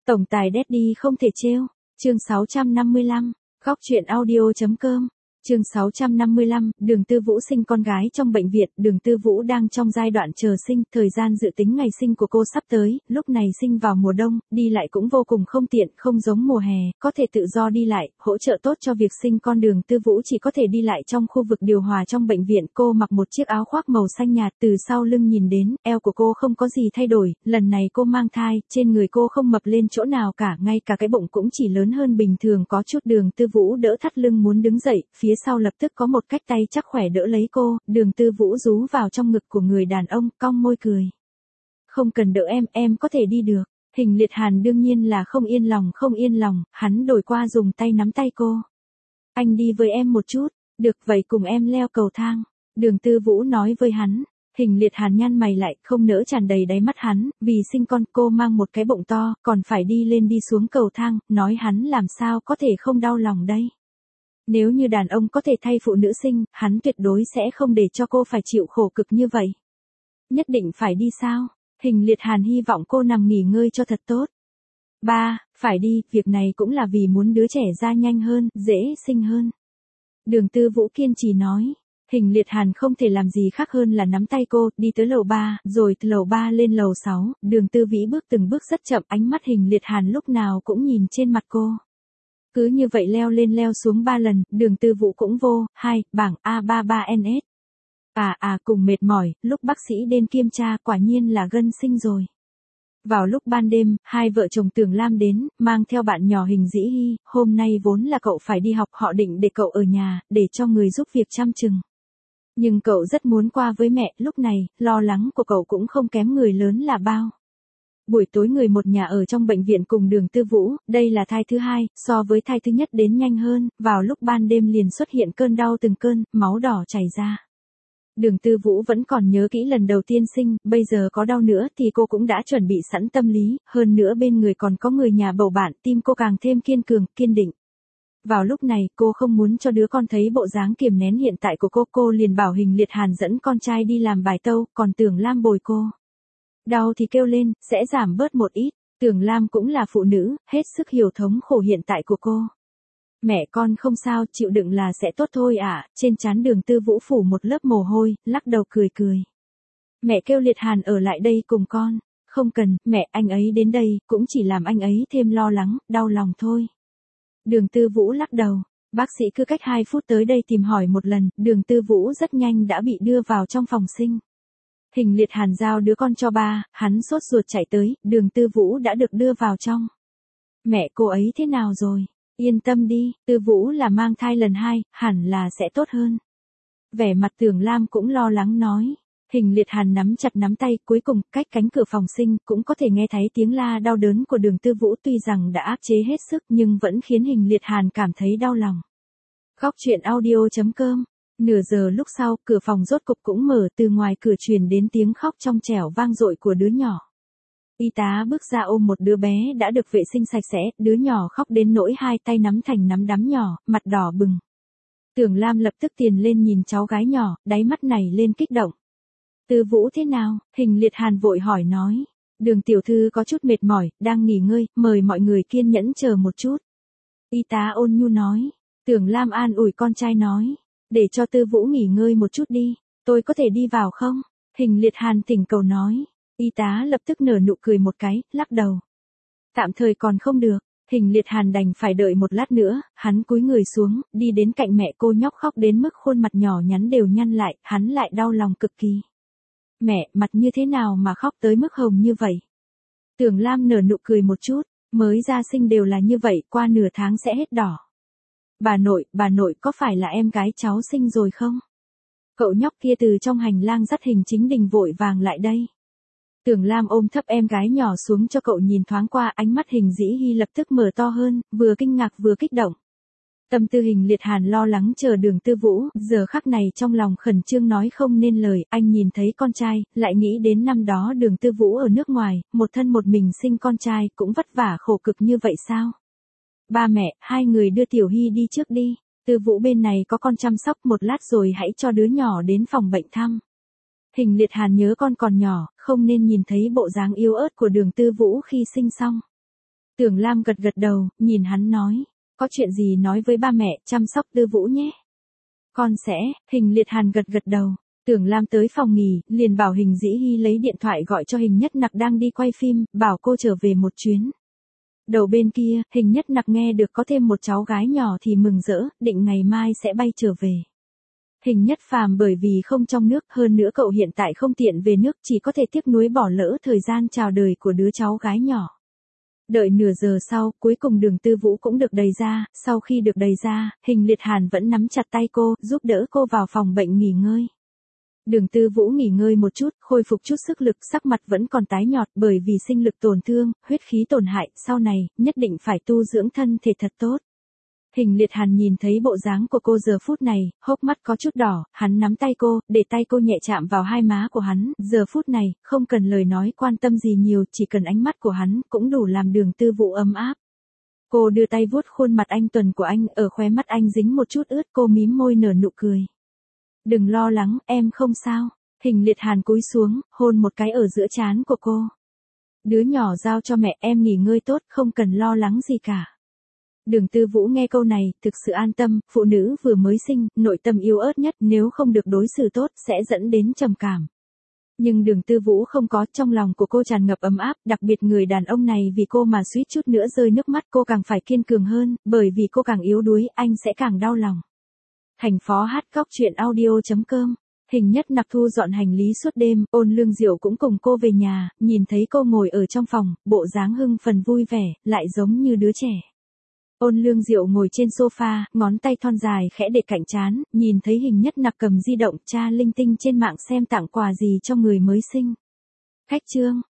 Tổng tài Daddy không thể trêu. Chương 655. Góc truyện audio.com. Chương 655, Đường Tư Vũ sinh con gái trong bệnh viện. Đường Tư Vũ đang trong giai đoạn chờ sinh, thời gian dự tính ngày sinh của cô sắp tới, lúc này sinh vào mùa đông, đi lại cũng vô cùng không tiện, không giống mùa hè, có thể tự do đi lại, hỗ trợ tốt cho việc sinh con. Đường Tư Vũ chỉ có thể đi lại trong khu vực điều hòa trong bệnh viện. Cô mặc một chiếc áo khoác màu xanh nhạt, từ sau lưng nhìn đến, eo của cô không có gì thay đổi, lần này cô mang thai, trên người cô không mập lên chỗ nào cả, ngay cả cái bụng cũng chỉ lớn hơn bình thường có chút. Đường Tư Vũ đỡ thắt lưng muốn đứng dậy, phía sau lập tức có một cách tay chắc khỏe đỡ lấy cô. Đường Tư Vũ rú vào trong ngực của người đàn ông, cong môi cười. Không cần đỡ em có thể đi được. Hình Liệt Hàn đương nhiên là không yên lòng, hắn đổi qua dùng tay nắm tay cô. Anh đi với em một chút, được vậy cùng em leo cầu thang. Đường Tư Vũ nói với hắn. Hình Liệt Hàn nhăn mày lại, không nỡ tràn đầy đáy mắt hắn, vì sinh con cô mang một cái bụng to, còn phải đi lên đi xuống cầu thang, nói hắn làm sao có thể không đau lòng đây. Nếu như đàn ông có thể thay phụ nữ sinh, hắn tuyệt đối sẽ không để cho cô phải chịu khổ cực như vậy. Nhất định phải đi sao? Hình Liệt Hàn hy vọng cô nằm nghỉ ngơi cho thật tốt. Ba, phải đi, việc này cũng là vì muốn đứa trẻ ra nhanh hơn, dễ sinh hơn. Đường Tư Vũ kiên trì nói. Hình Liệt Hàn không thể làm gì khác hơn là nắm tay cô, đi tới lầu 3, rồi từ lầu 3 lên lầu 6, Đường Tư Vĩ bước từng bước rất chậm, ánh mắt Hình Liệt Hàn lúc nào cũng nhìn trên mặt cô. Cứ như vậy leo lên leo xuống 3 lần, Đường Tư Vũ cũng vô, bảng A33NS. Cùng mệt mỏi, lúc bác sĩ đến kiểm tra quả nhiên là gân sinh rồi. Vào lúc ban đêm, hai vợ chồng Tưởng Lam đến, mang theo bạn nhỏ Hình Dĩ Hy, hôm nay vốn là cậu phải đi học, họ định để cậu ở nhà, để cho người giúp việc chăm chừng. Nhưng cậu rất muốn qua với mẹ, lúc này, lo lắng của cậu cũng không kém người lớn là bao. Buổi tối người một nhà ở trong bệnh viện cùng Đường Tư Vũ, đây là thai thứ hai, so với thai thứ nhất đến nhanh hơn, vào lúc ban đêm liền xuất hiện cơn đau từng cơn, máu đỏ chảy ra. Đường Tư Vũ vẫn còn nhớ kỹ lần đầu tiên sinh, bây giờ có đau nữa thì cô cũng đã chuẩn bị sẵn tâm lý, hơn nữa bên người còn có người nhà bầu bạn, tim cô càng thêm kiên cường, kiên định. Vào lúc này, cô không muốn cho đứa con thấy bộ dáng kiềm nén hiện tại của cô liền bảo Hình Liệt Hàn dẫn con trai đi làm bài tâu, còn Tưởng Lam bồi cô. Đau thì kêu lên, sẽ giảm bớt một ít. Tưởng Lam cũng là phụ nữ, hết sức hiểu thống khổ hiện tại của cô. Mẹ con không sao, chịu đựng là sẽ tốt thôi ạ. Trên trán Đường Tư Vũ phủ một lớp mồ hôi, lắc đầu cười. Mẹ kêu Liệt Hàn ở lại đây cùng con. Không cần, mẹ, anh ấy đến đây, cũng chỉ làm anh ấy thêm lo lắng, đau lòng thôi. Đường Tư Vũ lắc đầu. Bác sĩ cứ cách 2 phút tới đây tìm hỏi một lần, Đường Tư Vũ rất nhanh đã bị đưa vào trong phòng sinh. Hình Liệt Hàn giao đứa con cho ba, hắn sốt ruột chạy tới, Đường Tư Vũ đã được đưa vào trong. Mẹ cô ấy thế nào rồi? Yên tâm đi, Tư Vũ là mang thai lần 2, hẳn là sẽ tốt hơn. Vẻ mặt Tưởng Lam cũng lo lắng nói. Hình Liệt Hàn nắm chặt nắm tay, cuối cùng, cách cánh cửa phòng sinh, cũng có thể nghe thấy tiếng la đau đớn của Đường Tư Vũ, tuy rằng đã áp chế hết sức nhưng vẫn khiến Hình Liệt Hàn cảm thấy đau lòng. Góc truyện audio.com. Nửa giờ lúc sau, cửa phòng rốt cục cũng mở, từ ngoài cửa truyền đến tiếng khóc trong trẻo vang dội của đứa nhỏ. Y tá bước ra ôm một đứa bé đã được vệ sinh sạch sẽ, đứa nhỏ khóc đến nỗi 2 tay nắm thành nắm đấm nhỏ, mặt đỏ bừng. Tưởng Lam lập tức tiền lên nhìn cháu gái nhỏ, đáy mắt này lên kích động. Tư Vũ thế nào? Hình Liệt Hàn vội hỏi nói. Đường tiểu thư có chút mệt mỏi, đang nghỉ ngơi, mời mọi người kiên nhẫn chờ một chút. Y tá ôn nhu nói. Tưởng Lam an ủi con trai nói. Để cho Tư Vũ nghỉ ngơi một chút đi, tôi có thể đi vào không? Hình Liệt Hàn thỉnh cầu nói. Y tá lập tức nở nụ cười một cái, lắc đầu. Tạm thời còn không được, Hình Liệt Hàn đành phải đợi một lát nữa, hắn cúi người xuống, đi đến cạnh mẹ cô nhóc khóc đến mức khuôn mặt nhỏ nhắn đều nhăn lại, hắn lại đau lòng cực kỳ. Mẹ, mặt như thế nào mà khóc tới mức hồng như vậy? Tưởng Lam nở nụ cười một chút, mới ra sinh đều là như vậy, qua nửa tháng sẽ hết đỏ. Bà nội có phải là em gái cháu sinh rồi không? Cậu nhóc kia từ trong hành lang dắt Hình Chính Đình vội vàng lại đây. Tưởng Lam ôm thấp em gái nhỏ xuống cho cậu nhìn thoáng qua, ánh mắt Hình Dĩ Hy lập tức mở to hơn, vừa kinh ngạc vừa kích động. Tâm tư Hình Liệt Hàn lo lắng chờ Đường Tư Vũ, giờ khắc này trong lòng khẩn trương nói không nên lời, anh nhìn thấy con trai, lại nghĩ đến năm đó Đường Tư Vũ ở nước ngoài, một thân một mình sinh con trai, cũng vất vả khổ cực như vậy sao? Ba mẹ, hai người đưa Tiểu Hy đi trước đi, Tư Vũ bên này có con chăm sóc, một lát rồi hãy cho đứa nhỏ đến phòng bệnh thăm. Hình Liệt Hàn nhớ con còn nhỏ, không nên nhìn thấy bộ dáng yếu ớt của Đường Tư Vũ khi sinh xong. Tưởng Lam gật gật đầu, nhìn hắn nói. Có chuyện gì nói với ba mẹ, chăm sóc Tư Vũ nhé. Con sẽ, Hình Liệt Hàn gật gật đầu. Tưởng Lam tới phòng nghỉ, liền bảo Hình Dĩ Hy lấy điện thoại gọi cho Hình Nhất Nặc đang đi quay phim, bảo cô trở về một chuyến. Đầu bên kia, Hình Nhất Nặc nghe được có thêm một cháu gái nhỏ thì mừng rỡ, định ngày mai sẽ bay trở về. Hình Nhất Phàm bởi vì không trong nước, hơn nữa cậu hiện tại không tiện về nước, chỉ có thể tiếc nuối bỏ lỡ thời gian chào đời của đứa cháu gái nhỏ. Đợi nửa giờ sau, cuối cùng Đường Tư Vũ cũng được đẩy ra, sau khi được đẩy ra, Hình Liệt Hàn vẫn nắm chặt tay cô, giúp đỡ cô vào phòng bệnh nghỉ ngơi. Đường Tư Vũ nghỉ ngơi một chút, khôi phục chút sức lực, sắc mặt vẫn còn tái nhợt bởi vì sinh lực tổn thương, huyết khí tổn hại, sau này, nhất định phải tu dưỡng thân thể thật tốt. Hình Liệt Hàn nhìn thấy bộ dáng của cô giờ phút này, hốc mắt có chút đỏ, hắn nắm tay cô, để tay cô nhẹ chạm vào hai má của hắn, giờ phút này, không cần lời nói quan tâm gì nhiều, chỉ cần ánh mắt của hắn, cũng đủ làm Đường Tư Vũ ấm áp. Cô đưa tay vuốt khuôn mặt anh tuần của anh, ở khóe mắt anh dính một chút ướt, cô mím môi nở nụ cười. Đừng lo lắng, em không sao. Hình Liệt Hàn cúi xuống, hôn một cái ở giữa trán của cô. Đứa nhỏ giao cho mẹ, em nghỉ ngơi tốt, không cần lo lắng gì cả. Đường Tư Vũ nghe câu này, thực sự an tâm, phụ nữ vừa mới sinh, nội tâm yếu ớt nhất, nếu không được đối xử tốt, sẽ dẫn đến trầm cảm. Nhưng Đường Tư Vũ không có, trong lòng của cô tràn ngập ấm áp, đặc biệt người đàn ông này vì cô mà suýt chút nữa rơi nước mắt, cô càng phải kiên cường hơn, bởi vì cô càng yếu đuối, anh sẽ càng đau lòng. Thành Phó Hát Cóc Truyện Audio.com. Hình Nhất Nặc thu dọn hành lý suốt đêm, Ôn Lương Diệu cũng cùng cô về nhà, nhìn thấy cô ngồi ở trong phòng, bộ dáng hưng phấn vui vẻ, lại giống như đứa trẻ. Ôn Lương Diệu ngồi trên sofa, ngón tay thon dài khẽ để cạnh trán, nhìn thấy Hình Nhất Nặc cầm di động tra linh tinh trên mạng xem tặng quà gì cho người mới sinh. Khách trương.